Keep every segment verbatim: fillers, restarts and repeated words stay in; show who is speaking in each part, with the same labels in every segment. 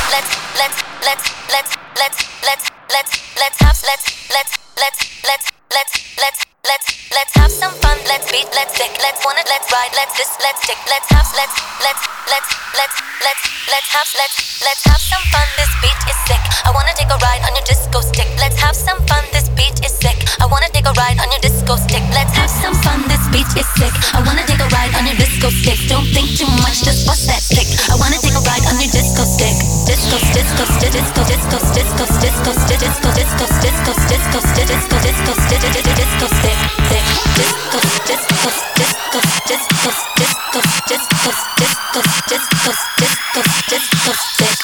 Speaker 1: let's let's let's let's let's let's let's let's have let's let's let's let's let's let's let's let's have some fun. Let's beat, let's stick, let's wanna, let's ride, let's this, let's stick, let's have let's let's let's let's let's let's have let's let's have some fun. This beat is sick. I wanna take a ride on your disco stick. Let's have some fun. This beat is sick. I wanna take a ride on your disco stick. Let's have some fun. This beat is sick. I wanna take a ride on your disco stick. Don't think too much, just bust that kick. I wanna take a ride on your disco stick. Disco, disco, disco, disco, disco, disco, disco, disco, disco, disco, disco, disco, disco, disco stick. Disco, disco, disco, disco, disco, disco, disco, disco, disco, disco stick.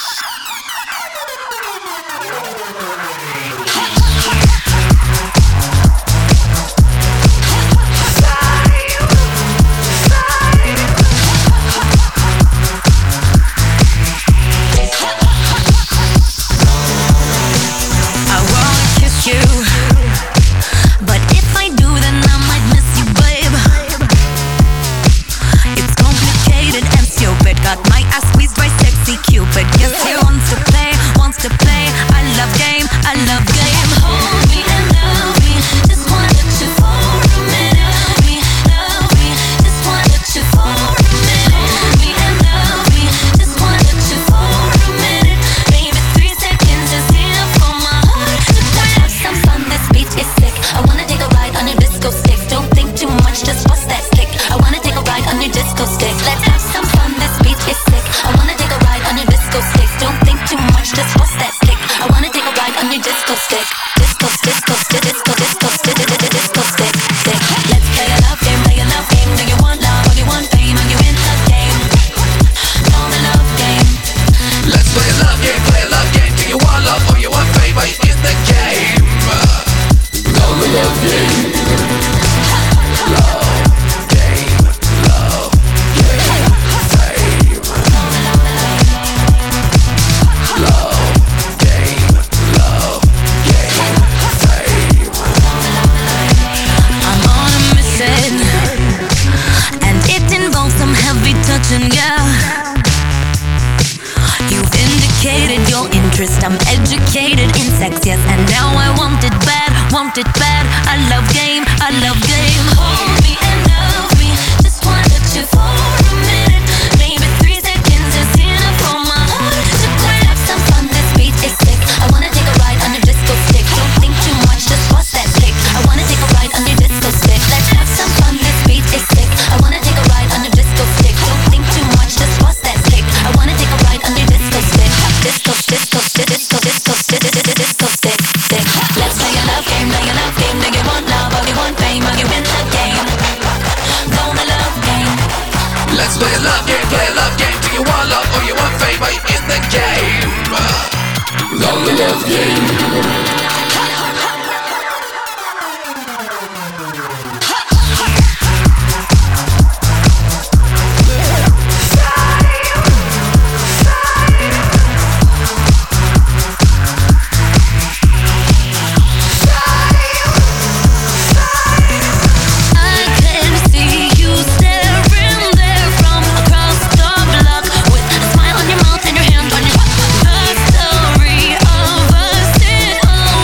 Speaker 2: Smile on your mouth and your hand on your heart. The story of us did all